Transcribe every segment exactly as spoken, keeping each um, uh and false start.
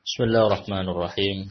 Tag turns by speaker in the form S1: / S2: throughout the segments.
S1: Bismillahirrahmanirrahim.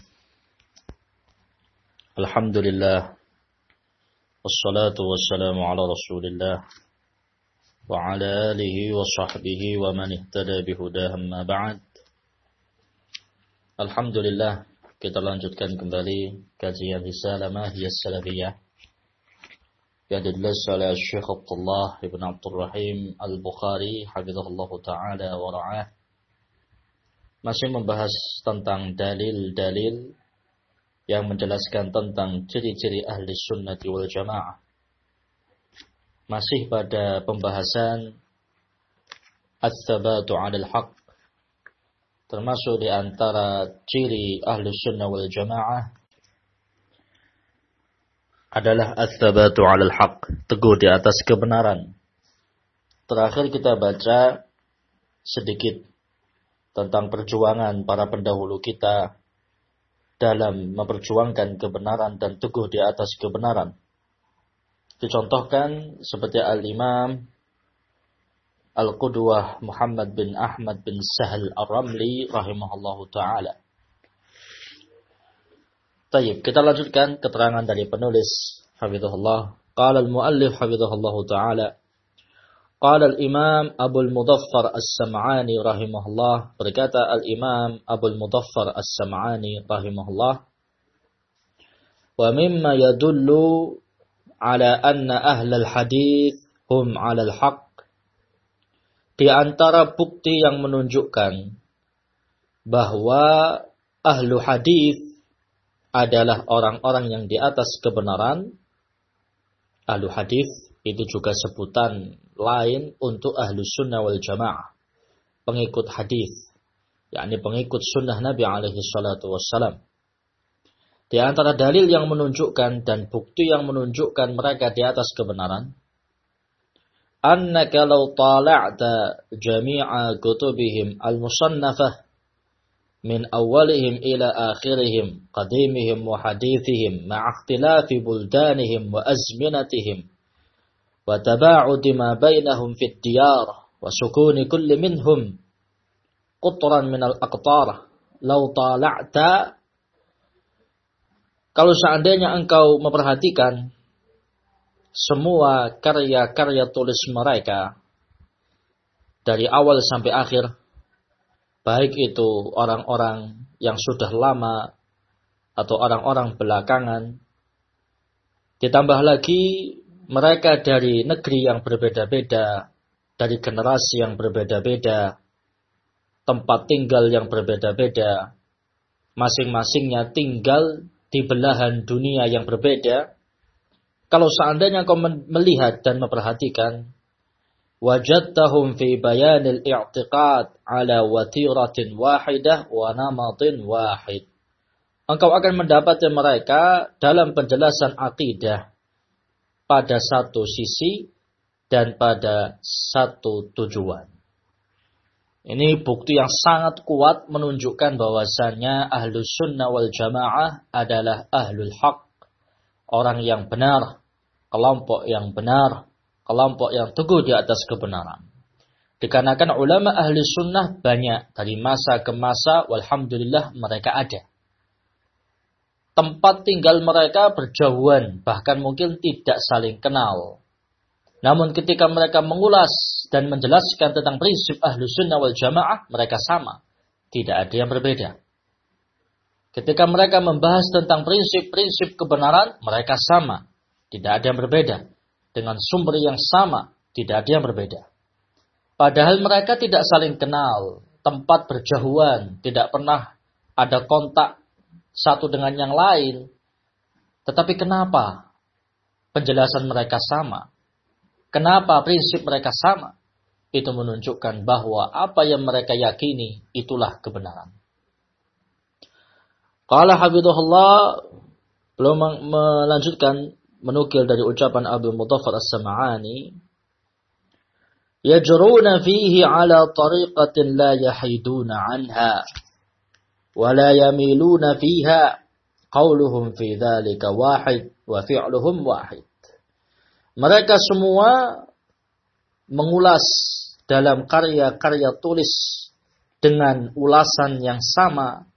S1: Alhamdulillah. Wassalatu wassalamu ala Rasulillah wa ala alihi wa sahbihi wa man ihtada bihudah, amma ba'd. Alhamdulillah, kita lanjutkan kembali kajian risalah Mahiyas Salafiyah yang ditulis oleh Syekh Abdullah Ibn Abdul Rahim Al-Bukhari hafizahullah ta'ala wa ra'ah. Masih membahas tentang dalil-dalil yang menjelaskan tentang ciri-ciri ahli sunnati wal jamaah. Masih pada pembahasan ats-tsabatu 'alal haqq. Termasuk di antara ciri ahli sunnah wal jamaah adalah ats-tsabatu 'alal haqq, teguh di atas kebenaran. Terakhir kita baca sedikit tentang perjuangan para pendahulu kita dalam memperjuangkan kebenaran dan teguh di atas kebenaran. Dicontohkan seperti Al-Imam Al-Qudwah Muhammad bin Ahmad bin Sahal Ar-Ramli rahimahullahu ta'ala. Tayyib, kita lanjutkan keterangan dari penulis hafizahullah. Qala al-muallif hafizahullahu ta'ala. Qala al-Imam Abu al-Mudaffar As-Sam'ani rahimahullah, berkata al-Imam Abu al-Mudaffar As-Sam'ani rahimahullah, wa mimma yadullu ala anna ahla al-hadith hum ala al-haq, di antara bukti yang menunjukkan bahwa ahlu hadith adalah orang-orang yang di atas kebenaran. Ahlu hadith itu juga sebutan lain untuk ahlu sunnah wal jamaah, pengikut hadis, yakni pengikut sunnah Nabi alaihi salatu wassalam. Di antara dalil yang menunjukkan dan bukti yang menunjukkan mereka di atas kebenaran, annaka law tala'ta jami'a kutubihim al-musannafah min awwalihim ila akhirihim qadimihim wa hadithihim ma'a ikhtilafi buldanihim wa azminatihim wa taba'udi ma bainahum fid diyar wa sukuni kulli minhum qutran minal aqtar. Law tala'ta, kalau seandainya engkau memperhatikan semua karya-karya tulis mereka dari awal sampai akhir, baik itu orang-orang yang sudah lama atau orang-orang belakangan, ditambah lagi mereka dari negeri yang berbeda-beda, dari generasi yang berbeda-beda, tempat tinggal yang berbeda-beda, masing-masingnya tinggal di belahan dunia yang berbeda. Kalau seandainya kau melihat dan memperhatikan, wajadtahum fi bayanil i'tiqad ala watiratin wahidah wa namatin wahid. Engkau akan mendapati mereka dalam penjelasan akidah pada satu sisi dan pada satu tujuan. Ini bukti yang sangat kuat menunjukkan bahwasannya ahlu sunnah wal jamaah adalah ahlul haq, orang yang benar, kelompok yang benar, kelompok yang teguh di atas kebenaran. Dikarenakan ulama ahli sunnah banyak dari masa ke masa, walhamdulillah mereka ada. Tempat tinggal mereka berjauhan, bahkan mungkin tidak saling kenal. Namun ketika mereka mengulas dan menjelaskan tentang prinsip ahlu sunnah wal jamaah, mereka sama. Tidak ada yang berbeda. Ketika mereka membahas tentang prinsip-prinsip kebenaran, mereka sama. Tidak ada yang berbeda. Dengan sumber yang sama, tidak ada yang berbeda. Padahal mereka tidak saling kenal. Tempat berjauhan, tidak pernah ada kontak satu dengan yang lain. Tetapi kenapa penjelasan mereka sama? Kenapa prinsip mereka sama? Itu menunjukkan bahwa apa yang mereka yakini itulah kebenaran. Qala hafizahullah, belum melanjutkan menukil dari ucapan Abu Mudaffar As-Sam'ani, yajruna fihi ala tariqatin la yahiduna anha wa la yamiluna fiha qauluhum fi dhalika wahid wa fi'luhum wahid. Mereka semua mengulas dalam karya-karya tulis dengan ulasan yang sama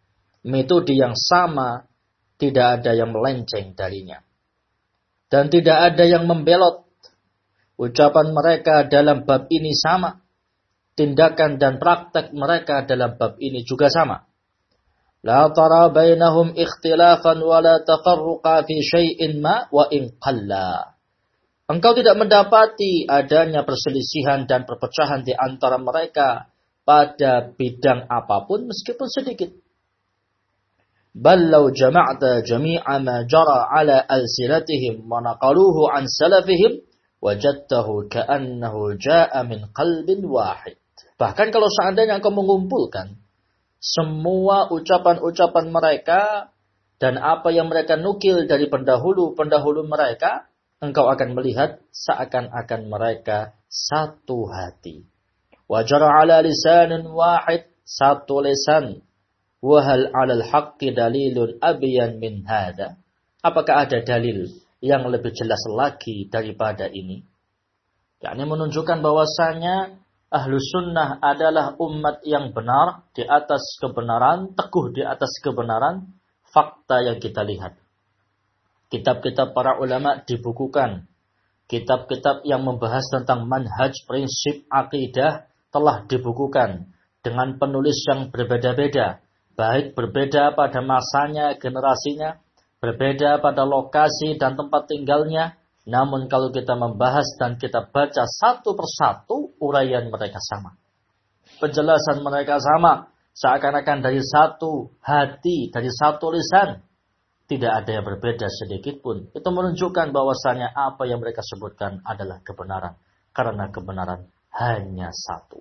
S1: metode yang sama, tidak ada yang melenceng darinya. Dan tidak ada yang membelot. Ucapan mereka dalam bab ini sama. Tindakan dan praktek mereka dalam bab ini juga sama. La tara bainahum ikhtilafan wa la tafarruqa fi syai'in ma wa in qalla. Engkau tidak mendapati adanya perselisihan dan perpecahan di antara mereka pada bidang apapun meskipun sedikit. Bal law jama'ta jami'a ma jara 'ala alsinatihim wa naqaluhu 'an salafihim wajadtahu ka'annahu jaa'a min qalbin wahid. Bahkan kalau seandainya engkau mengumpulkan semua ucapan-ucapan mereka dan apa yang mereka nukil dari pendahulu-pendahulu mereka, engkau akan melihat seakan-akan mereka satu hati. Wajara ala lisanin wahid, satu lisan. Wahal alal haqqi dalilun abyan min hada. Apakah ada dalil yang lebih jelas lagi daripada ini? Yakni menunjukkan bahwasanya ahlu sunnah adalah umat yang benar di atas kebenaran, teguh di atas kebenaran, fakta yang kita lihat. Kitab-kitab para ulama dibukukan. Kitab-kitab yang membahas tentang manhaj, prinsip, akidah telah dibukukan dengan penulis yang berbeda-beda. Baik berbeda pada masanya, generasinya, berbeda pada lokasi dan tempat tinggalnya. Namun kalau kita membahas dan kita baca satu persatu, uraian mereka sama. Penjelasan mereka sama. Seakan-akan dari satu hati, dari satu lisan. Tidak ada yang berbeda sedikit pun. Itu menunjukkan bahwasanya apa yang mereka sebutkan adalah kebenaran. Karena kebenaran hanya satu.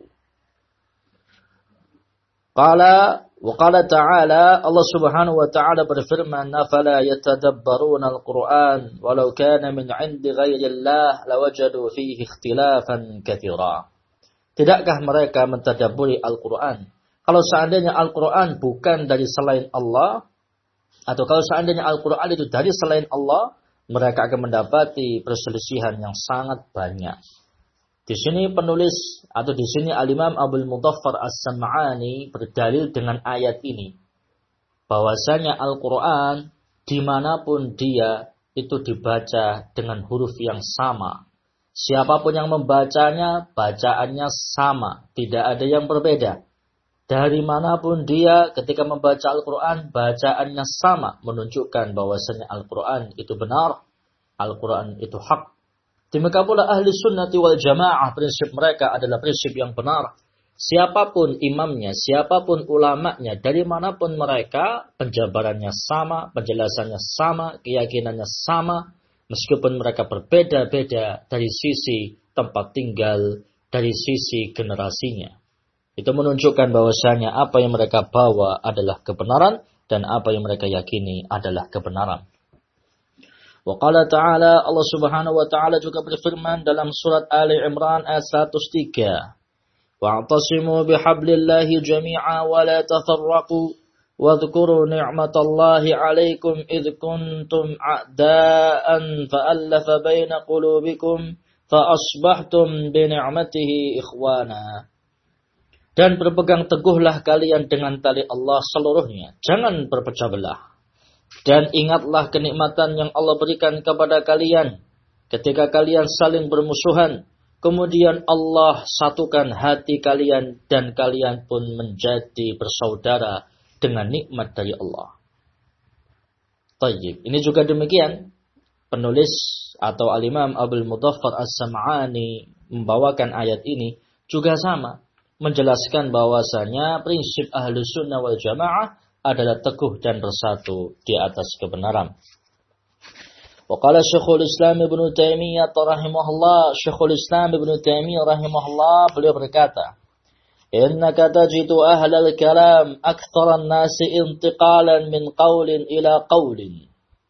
S1: Qala wa qala ta'ala, Allah Subhanahu wa ta'ala berfirman, "Afala yatadabbaruna al-Qur'an walau kana min 'indi ghairillah lawajadu fihi ikhtilafan katsira." Tidakkah mereka mentadabburi Al-Qur'an? Kalau seandainya Al-Qur'an bukan dari selain Allah, atau kalau seandainya Al-Qur'an itu dari selain Allah, mereka akan mendapati perselisihan yang sangat banyak. Di sini penulis atau di sini Al-Imam Abdul Mudhaffar As-Sam'ani berdalil dengan ayat ini. Bahwasanya Al-Quran dimanapun dia itu dibaca dengan huruf yang sama. Siapapun yang membacanya, bacaannya sama. Tidak ada yang berbeda. Dari manapun dia ketika membaca Al-Quran, bacaannya sama. Menunjukkan bahwasanya Al-Quran itu benar. Al-Quran itu hak. Demikian pula ahli sunnati wal jamaah, prinsip mereka adalah prinsip yang benar. Siapapun imamnya, siapapun ulamanya, dari manapun mereka, penjabarannya sama, penjelasannya sama, keyakinannya sama, meskipun mereka berbeda-beda dari sisi tempat tinggal, dari sisi generasinya. Itu menunjukkan bahwasanya apa yang mereka bawa adalah kebenaran, dan apa yang mereka yakini adalah kebenaran. Wa qala ta'ala, Allah Subhanahu wa ta'ala juga berfirman dalam surat Ali Imran ayat seratus tiga. Wa'tasimu bihablillahi jami'a wa la tafarraqu wadhkuru ni'matallahi 'alaikum idh kuntum a'da'an fa'alafa baina qulubikum fa'asbahtum bi ni'matihi ikhwana. Dan berpegang teguhlah kalian dengan tali Allah seluruhnya, jangan berpecah belah. Dan ingatlah kenikmatan yang Allah berikan kepada kalian ketika kalian saling bermusuhan. Kemudian Allah satukan hati kalian dan kalian pun menjadi bersaudara dengan nikmat dari Allah. Tayyib. Ini juga demikian. Penulis atau Al-Imam Abdul Mudhaffar As-Sam'ani membawakan ayat ini juga sama. Menjelaskan bahwasanya prinsip Ahlus Sunnah wal Jamaah adalah teguh dan bersatu di atas kebenaran. Wa qala Syekhul Islam Ibnu Taimiyah rahimahullah, Syekhul Islam Ibnu Taimiyah rahimahullah beliau berkata, "Innaka tajidu ahlal kalam aktsaran nasi intiqalan min qaulin ila qaulin."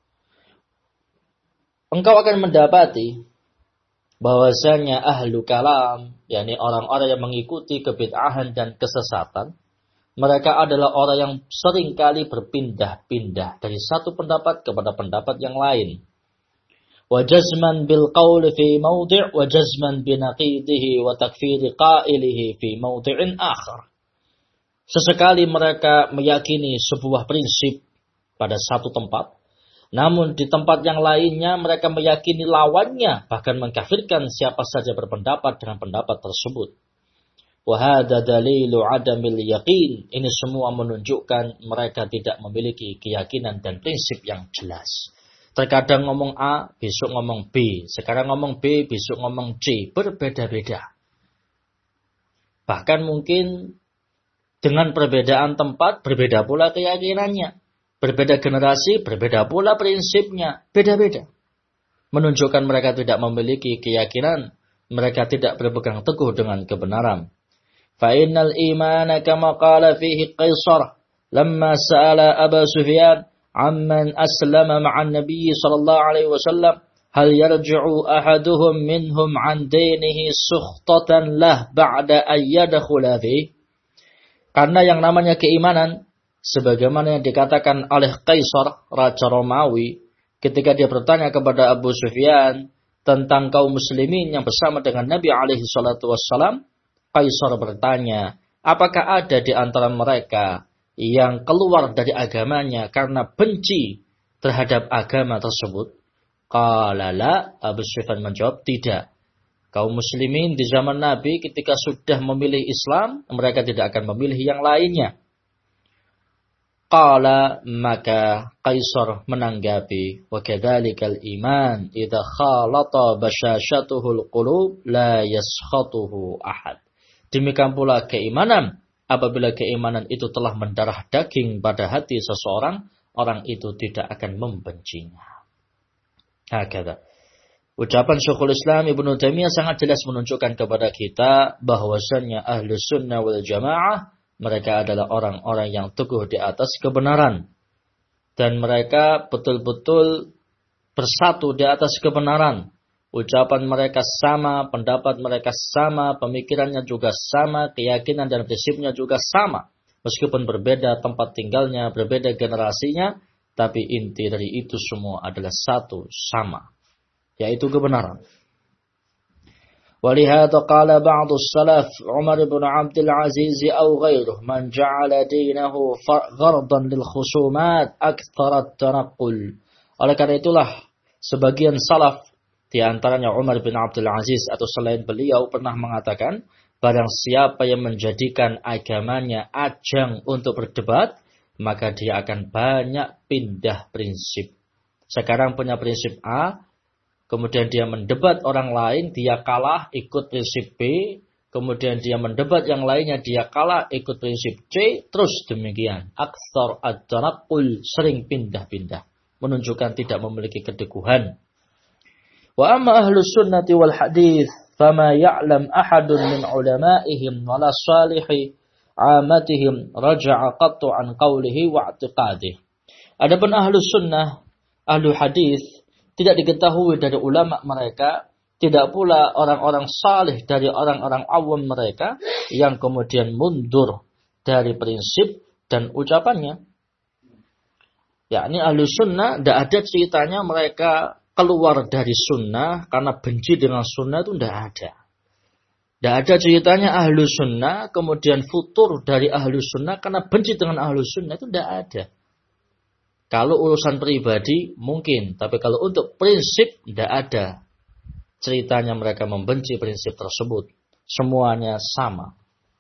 S1: Engkau akan mendapati bahwasanya ahlu kalam, yakni orang-orang yang mengikuti kebid'ahan dan kesesatan, mereka adalah orang yang sering kali berpindah-pindah dari satu pendapat kepada pendapat yang lain. Wa jazman bil qaul fi mawdi' wa jazman bi naqidihi wa takfir qailihi fi mawdi'in akhar. Sesekali mereka meyakini sebuah prinsip pada satu tempat, namun di tempat yang lainnya mereka meyakini lawannya, bahkan mengkafirkan siapa saja berpendapat dengan pendapat tersebut. Wa hadza dalilu adamil yaqin. Ini semua menunjukkan mereka tidak memiliki keyakinan dan prinsip yang jelas. Terkadang ngomong A, besok ngomong B. Sekarang ngomong B, besok ngomong C. Berbeda-beda. Bahkan mungkin dengan perbedaan tempat, berbeda pula keyakinannya. Berbeda generasi, berbeda pula prinsipnya. Beda-beda. Menunjukkan mereka tidak memiliki keyakinan. Mereka tidak berpegang teguh dengan kebenaran. فإن الإيمان كما قال فيه قيصر لما سأل أبا سفيان عمن أسلم مع النبي صلى الله عليه وسلم هل يرجع أحدهم منهم عن دينه سخطة له بعد أن يدخل فيه. Karena yang namanya keimanan, sebagaimana yang dikatakan oleh Kaisar, Raja Romawi, ketika dia bertanya kepada Abu Sufyan tentang kaum muslimin yang bersama dengan Nabi alaihi salatu wassalam, Kaisar bertanya, apakah ada di antara mereka yang keluar dari agamanya karena benci terhadap agama tersebut? Qala la, Abu Sufyan menjawab, tidak. Kaum muslimin di zaman Nabi ketika sudah memilih Islam, mereka tidak akan memilih yang lainnya. Qala, maka Kaisar menanggapi, wa kadzalikal iman idza khalata bashashatuhul qulub la yaskhatuhu ahad. Demikian pula keimanan, apabila keimanan itu telah mendarah daging pada hati seseorang, orang itu tidak akan membencinya. Hakata. Ucapan Syekhul Islam Ibnu Taimiyah sangat jelas menunjukkan kepada kita bahwasannya Ahlus Sunnah wal Jamaah, mereka adalah orang-orang yang teguh di atas kebenaran. Dan mereka betul-betul bersatu di atas kebenaran. Ucapan mereka sama, pendapat mereka sama, pemikirannya juga sama, keyakinan dan prinsipnya juga sama. Meskipun berbeda tempat tinggalnya, berbeda generasinya, tapi inti dari itu semua adalah satu, sama, yaitu kebenaran. Walihada qala ba'du salaf Umar bin Abdul Aziz atau ghairuh man ja'ala dinahu ghardan lil khusumat aktsara at-tanaqqul. Oleh karena itulah sebagian salaf, di antaranya Umar bin Abdul Aziz atau selain beliau, pernah mengatakan, barang siapa yang menjadikan agamanya ajang untuk berdebat, maka dia akan banyak pindah prinsip. Sekarang punya prinsip A, kemudian dia mendebat orang lain, dia kalah ikut prinsip B, kemudian dia mendebat yang lainnya, dia kalah ikut prinsip C, terus demikian. Aktsar at-tanaqqul, sering pindah-pindah, menunjukkan tidak memiliki keteguhan. Wa amma ahlus sunnati wal hadith fama ya'lam ahadun min ulama'ihim wala salihi amatihim raja'a qattu an qawlihi wa i'tiqadihi. Adapun ahlus sunnah, ahlu hadith, tidak diketahui dari ulama mereka, tidak pula orang-orang salih dari orang-orang awam mereka yang kemudian mundur dari prinsip dan ucapannya. Yakni ahlu sunnah, tidak ada ceritanya mereka keluar dari sunnah karena benci dengan sunnah, itu tidak ada. Tidak ada ceritanya ahlu sunnah kemudian futur dari ahlu sunnah karena benci dengan ahlu sunnah, itu tidak ada. Kalau urusan pribadi mungkin, tapi kalau untuk prinsip tidak ada ceritanya mereka membenci prinsip tersebut. Semuanya sama.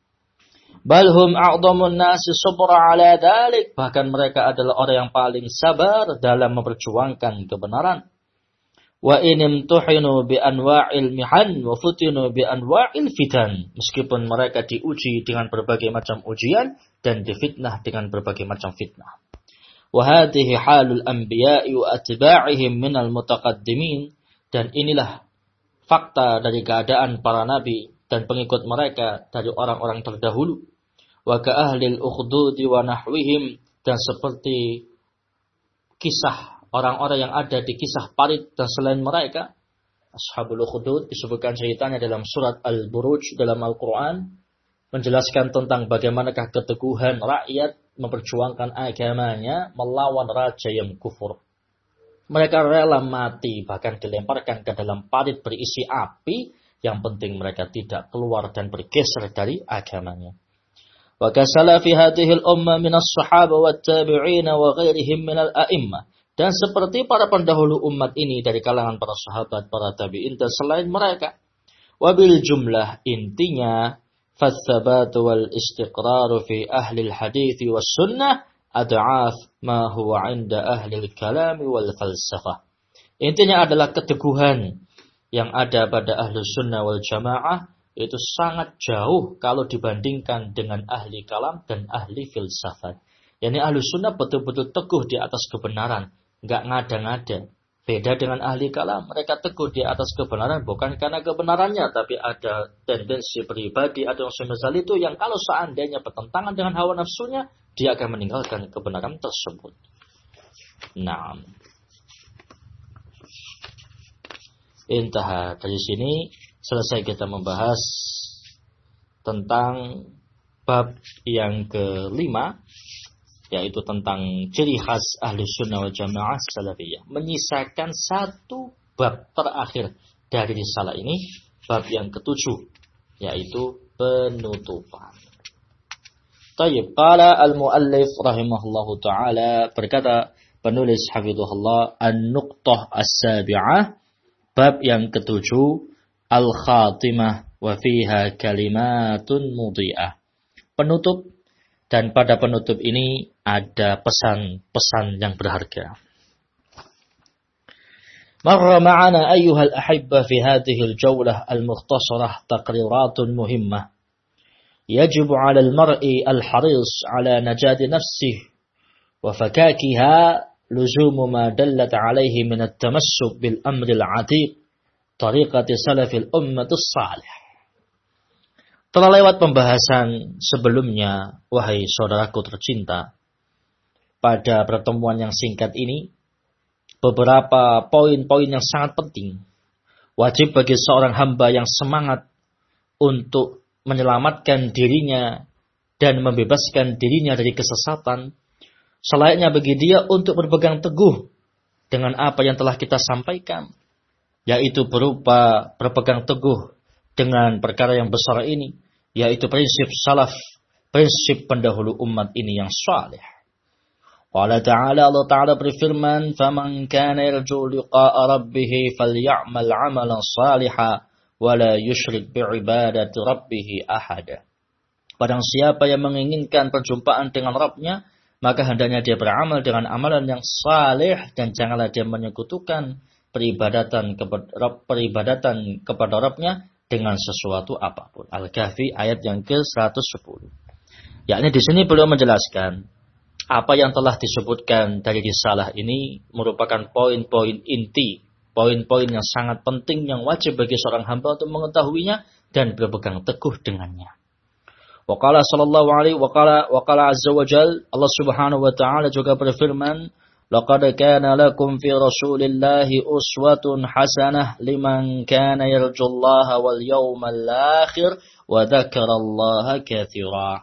S1: Balhum a'dhamun nasi sabra ala dhalik. Bahkan mereka adalah orang yang paling sabar dalam memperjuangkan kebenaran. Wa inimtuhinu bi anwa'il mihan wa futinu bi anwa'il fitan. Meskipun mereka diuji dengan berbagai macam ujian dan difitnah dengan berbagai macam fitnah. Wa hadhihi halul anbiya'i wa atba'ihim minal mutaqaddimin. Dan inilah fakta dari keadaan para nabi dan pengikut mereka dari orang-orang terdahulu. Wa ka ahlil ukhdudi wa nahwihim. Dan seperti kisah orang-orang yang ada di kisah parit dan selain mereka. Ashabul Ukhdud disebutkan ceritanya dalam surat Al-Buruj dalam Al-Quran. Menjelaskan tentang bagaimanakah keteguhan rakyat memperjuangkan agamanya melawan raja yang kufur. Mereka rela mati, bahkan dilemparkan ke dalam parit berisi api. Yang penting mereka tidak keluar dan bergeser dari agamanya. Wa kasalafi hadhihi al-ummah min as-sahaba wat-tabi'in wa ghairihim min al-a'immah. Dan seperti para pendahulu umat ini dari kalangan para sahabat, para tabi'in dan selain mereka. Wabil jumlah, intinya فالثبات والاستقرار في أهل الحديث والسنة أضعاف ما هو عند أهل الكلام والفلسفة. Intinya adalah keteguhan yang ada pada ahlu sunnah wal jamaah itu sangat jauh kalau dibandingkan dengan ahli kalam dan ahli filsafat. Yani ahlu sunnah betul-betul teguh di atas kebenaran, nggak ngada-ngada. Beda dengan ahli kalam, mereka teguh di atas kebenaran bukan karena kebenarannya, tapi ada tendensi pribadi, ada yang semisal itu yang kalau seandainya bertentangan dengan hawa nafsunya, dia akan meninggalkan kebenaran tersebut. Nah, intah dari sini selesai kita membahas tentang bab yang kelima, yaitu tentang ciri khas ahli sunnah wal jamaah salafiyah. Menyisakan satu bab terakhir dari risalah ini, bab yang ketujuh, yaitu penutupan. Tayyib, qala al-muallif rahimahullahu ta'ala, berkata penulis hafidhullah, an-nuqtah as-sabi'ah, bab yang ketujuh, al-khatimah wa fiha kalimatun mudhi'ah. Penutup, dan pada penutup ini ada pesan-pesan yang berharga. Marra ma'ana ayyuhal ahibba fi hadhihi al-jawlah al-mukhtasarah taqriratun muhimmah. Yajibu 'ala al-mar'i al-haris 'ala najati nafsihi wa fakakiha luzumu ma dallat 'alayhi min at-tamassuk bil amri al-'atiq tariqati salafil ummatus salih. Telah lewat pembahasan sebelumnya, wahai saudaraku tercinta, pada pertemuan yang singkat ini, beberapa poin-poin yang sangat penting. Wajib bagi seorang hamba yang semangat untuk menyelamatkan dirinya dan membebaskan dirinya dari kesesatan, selayaknya bagi dia untuk berpegang teguh dengan apa yang telah kita sampaikan, yaitu berupa berpegang teguh dengan perkara yang besar ini, yaitu prinsip salaf, prinsip pendahulu umat ini yang saleh. Qala ta'ala, Allah Ta'ala berfirman, "Faman kana yarju liqa'a rabbih faly'amal 'amalan shalihan wa la yusyrik bi'ibadati rabbih ahada." Barang siapa yang menginginkan perjumpaan dengan Rabb-nya, maka hendaknya dia beramal dengan amalan yang saleh dan janganlah dia menyekutukan peribadatan kepada peribadatan kepada Rabb-nya dengan sesuatu apapun. Al-Kahfi ayat yang ke seratus sepuluh. Yakni di sini beliau menjelaskan apa yang telah disebutkan dari risalah ini merupakan poin-poin inti, poin-poin yang sangat penting yang wajib bagi seorang hamba untuk mengetahuinya dan berpegang teguh dengannya. Wa qala sallallahu alaihi wa qala wa qala azza wa jalla, Allah Subhanahu wa taala juga berfirman, لقد كان لكم في رسول الله أسوة حسنة لمن كان يرجو الله واليوم الآخر وذكر الله كثيرا.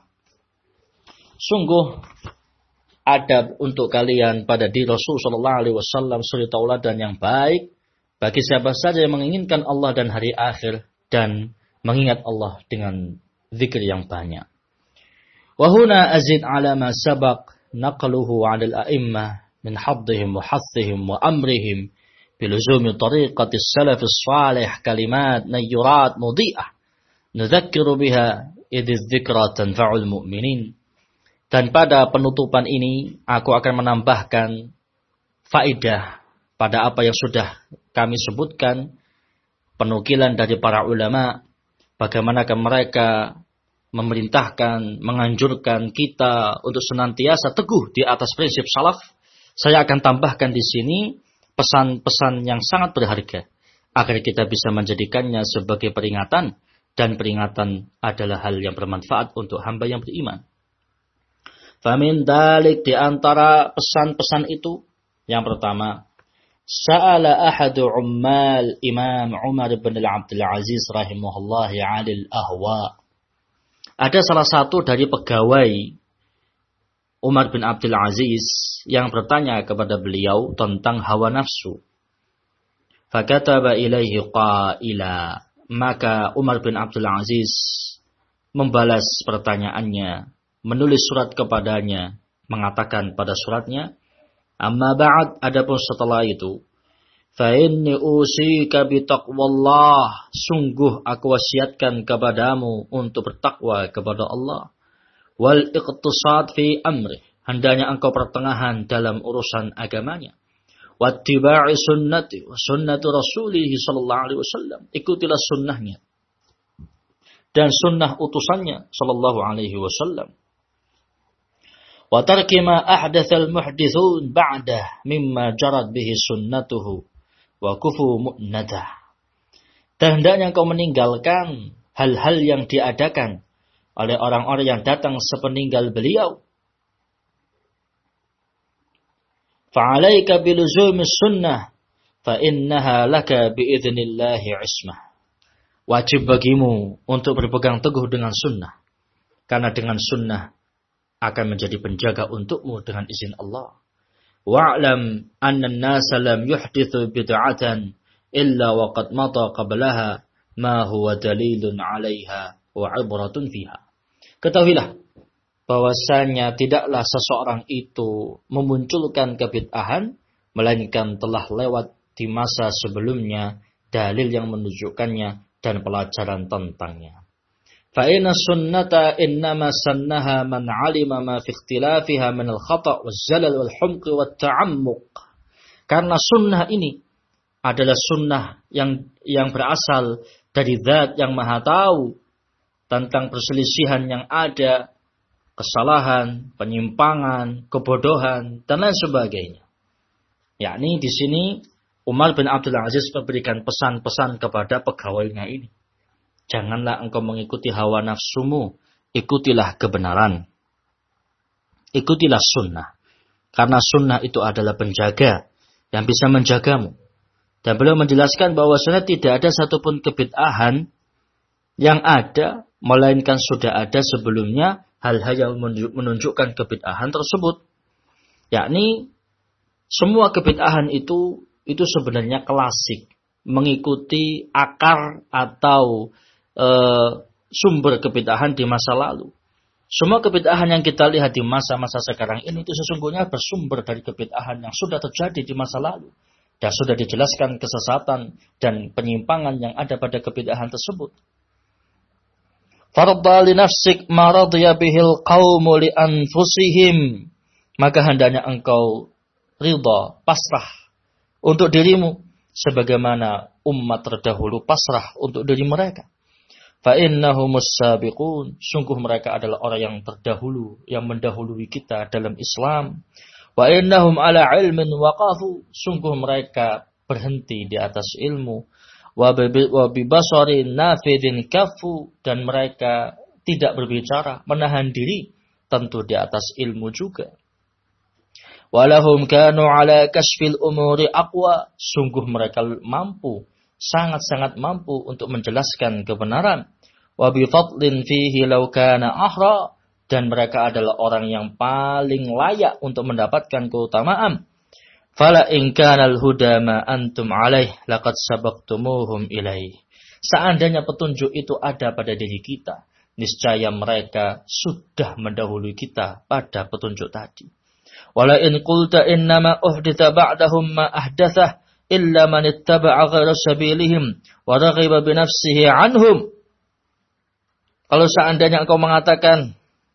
S1: Sungguh ada untuk kalian pada diri Rasul sallallahu alaihi wasallam suri tauladan yang baik bagi siapa saja yang menginginkan Allah dan hari akhir dan mengingat Allah dengan zikir yang banyak. Wa huna azid ala ma sabaq naqluhu 'ala al-a'immah min haddihim wa hathihim wa amrihim biluzumi tariqati salaf as-salih kalimat nayyurat mudhi'ah nudzakiru biha idz dzikra tanfa'ul mu'minin. Dan pada penutupan ini aku akan menambahkan faedah pada apa yang sudah kami sebutkan, penukilan dari para ulama, bagaimanakah mereka memerintahkan, menganjurkan kita untuk senantiasa teguh di atas prinsip salaf. Saya akan tambahkan di sini pesan-pesan yang sangat berharga agar kita bisa menjadikannya sebagai peringatan, dan peringatan adalah hal yang bermanfaat untuk hamba yang beriman. Famin dalik, di antara pesan-pesan itu, yang pertama, sa'ala ahadu ummal Imam Umar bin Abdul Aziz rahimahullah 'alil ahwa. Ada salah satu dari pegawai Umar bin Abdul Aziz yang bertanya kepada beliau tentang hawa nafsu. Fakataba ilaihi qaila. Maka Umar bin Abdul Aziz membalas pertanyaannya menulis surat kepadanya, mengatakan pada suratnya, amma ba'd, adapun setelah itu, fa inni usika bi taqwallah, sungguh aku wasiatkan kepadamu untuk bertakwa kepada Allah, wal iqtisad fi amri, hendaknya engkau pertengahan dalam urusan agamanya, wattiba'i sunnati wa sunnatu rasulih sallallahu alaihi wasallam, ikutilah sunnahnya dan sunnah utusannya sallallahu alaihi wasallam, wa tarki ma ahdatsal muhdithun ba'dah mimma jarat bihi sunnatuhu wa kufu mu'nadah, dan hendaknya engkau meninggalkan hal-hal yang diadakan oleh orang-orang yang datang sepeninggal beliau. Fa'alaika biluzumis sunnah fa innaha laka biidhnillahi ismah. Wajib bagimu untuk berpegang teguh dengan sunnah, karena dengan sunnah akan menjadi penjaga untukmu dengan izin Allah. Wa'lam anna an-nasa lam yuhdithu bid'atan illa wa qad mata qablaha ma huwa dalilun 'alaiha wa 'ibratun fiha. Ketahuilah bahwasanya tidaklah seseorang itu memunculkan kebid'ahan melainkan telah lewat di masa sebelumnya dalil yang menunjukkannya dan pelajaran tentangnya. Fa inna sunnata innama sannaha man 'alima ma fi ikhtilafiha min al-khata' waz-zalal wal-humq wat-ta'ammuq. Karena sunnah ini adalah sunnah yang yang berasal dari Zat yang Maha Tahu tentang perselisihan yang ada, kesalahan, penyimpangan, kebodohan dan lain sebagainya. Yakni di sini Umar bin Abdul Aziz memberikan pesan-pesan kepada pegawainya ini. Janganlah engkau mengikuti hawa nafsumu, ikutilah kebenaran. Ikutilah sunnah. Karena sunnah itu adalah penjaga yang bisa menjagamu. Dan beliau menjelaskan bahwasanya tidak ada satupun kebid'ahan yang ada, melainkan sudah ada sebelumnya hal-hal yang menunjukkan kebid'ahan tersebut. Yakni semua kebid'ahan itu itu sebenarnya klasik, mengikuti akar atau e, sumber kebid'ahan di masa lalu. Semua kebid'ahan yang kita lihat di masa-masa sekarang ini itu sesungguhnya bersumber dari kebid'ahan yang sudah terjadi di masa lalu. Dan sudah dijelaskan kesesatan dan penyimpangan yang ada pada kebid'ahan tersebut. Fardha li nafsik ma radiya bihil qaumu li anfusihim. Maka hendaknya engkau ridha, pasrah untuk dirimu sebagaimana umat terdahulu pasrah untuk diri mereka. Fa innahumus sabiqun, sungguh mereka adalah orang yang terdahulu, yang mendahului kita dalam Islam. Wa innahum ala ilmin waqafu, sungguh mereka berhenti di atas ilmu. Wa bibasarin nafidin kafu, dan mereka tidak berbicara, menahan diri, tentu di atas ilmu juga. Walahum kanu ala kashfil umuri aqwa, sungguh mereka mampu, sangat-sangat mampu untuk menjelaskan kebenaran. Wa bi fadlin fihi law kana ahra, dan mereka adalah orang yang paling layak untuk mendapatkan keutamaan. Fala in kana al-huda ma antum alaih laqad sabaqtumuhum ilaih. Seandainya petunjuk itu ada pada diri kita, niscaya mereka sudah mendahului kita pada petunjuk tadi. Wala in qulta innama uhditha ba'dahum ma ahdatsah illa man ittaba'a ghayra sabilihim wa raghiba bi nafsihi anhum. Kalau seandainya engkau mengatakan,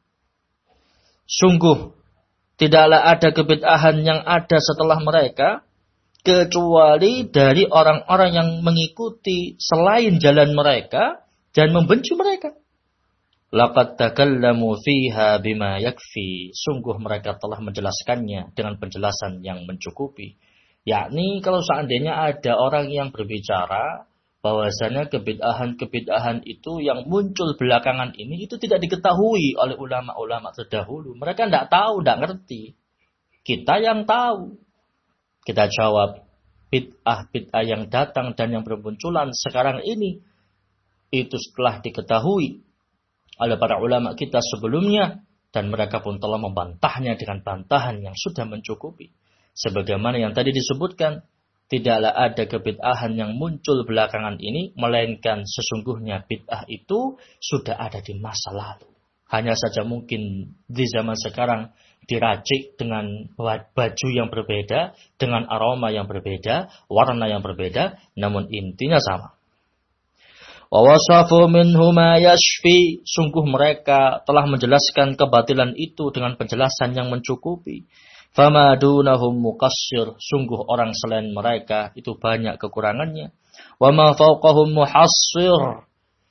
S1: sungguh tidaklah ada kebid'ahan yang ada setelah mereka kecuali dari orang-orang yang mengikuti selain jalan mereka dan membenci mereka. Laqad takallamu fiha bima yakfi, sungguh mereka telah menjelaskannya dengan penjelasan yang mencukupi. Yakni kalau seandainya ada orang yang berbicara bahwasanya kebid'ahan-kebid'ahan itu yang muncul belakangan ini itu tidak diketahui oleh ulama-ulama terdahulu. Mereka tidak tahu, tidak ngerti. Kita yang tahu. Kita jawab, bid'ah-bid'ah yang datang dan yang bermunculan sekarang ini itu setelah diketahui oleh para ulama kita sebelumnya, dan mereka pun telah membantahnya dengan bantahan yang sudah mencukupi. Sebagaimana yang tadi disebutkan, tidaklah ada kebid'ahan yang muncul belakangan ini, melainkan sesungguhnya bid'ah itu sudah ada di masa lalu. Hanya saja mungkin di zaman sekarang diracik dengan baju yang berbeda, dengan aroma yang berbeda, warna yang berbeda, namun intinya sama. Wa wasafu minhu ma yashfi, sungguh mereka telah menjelaskan kebatilan itu dengan penjelasan yang mencukupi. Fama dunahum muqassir, sungguh orang selain mereka itu banyak kekurangannya. Wa ma fawqahum muhassir,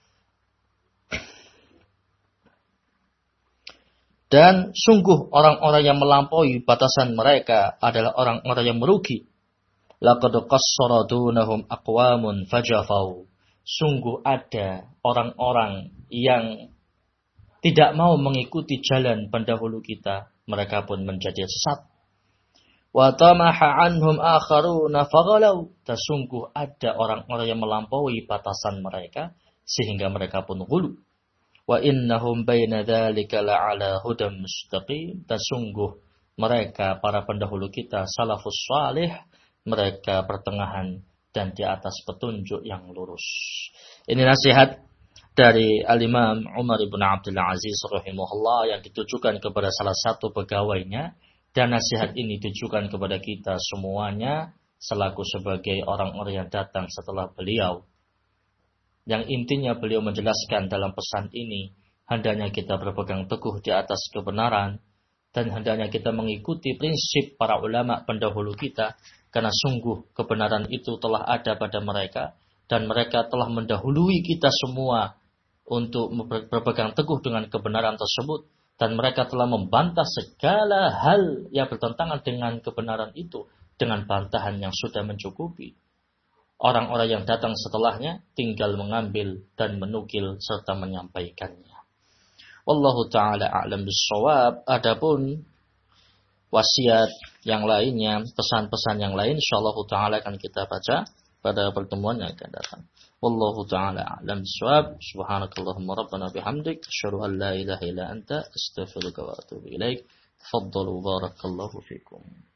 S1: dan sungguh orang-orang yang melampaui batasan mereka adalah orang-orang yang merugi. Laqad qassara dunahum aqwamun fajafau, sungguh ada orang-orang yang tidak mau mengikuti jalan pendahulu kita, mereka pun menjadi sesat. Wa tamaha anhum akharuna faghalau, dan sungguh ada orang-orang yang melampaui batasan mereka sehingga mereka pun ghulu. Wa innahum baina dzalika la'ala hudam mustaqim, dan sungguh mereka para pendahulu kita salafus salih, mereka pertengahan dan di atas petunjuk yang lurus. Ini nasihat dari Al-Imam Umar ibn Abdul Aziz rahimahullah yang ditujukan kepada salah satu pegawainya, dan nasihat ini ditujukan kepada kita semuanya selaku sebagai orang-orang yang datang setelah beliau. Yang intinya beliau menjelaskan dalam pesan ini, hendaknya kita berpegang teguh di atas kebenaran, dan hendaknya kita mengikuti prinsip para ulama pendahulu kita, karena sungguh kebenaran itu telah ada pada mereka, dan mereka telah mendahului kita semua untuk berpegang teguh dengan kebenaran tersebut, dan mereka telah membantah segala hal yang bertentangan dengan kebenaran itu dengan bantahan yang sudah mencukupi. Orang-orang yang datang setelahnya tinggal mengambil dan menukil serta menyampaikannya. Wallahu ta'ala a'lam bis-shawab. Adapun wasiat yang lainnya, pesan-pesan yang lain, insyaallah ta'ala akan kita baca pada pertemuan yang akan datang. Wallahu ta'ala a'lam bis-shawab. Subhanakallahumma rabbana bihamdik, asyhadu an la ilaha illa anta, astaghfiruka wa atubu ilaik. Tafaddalu barakallahu fikum.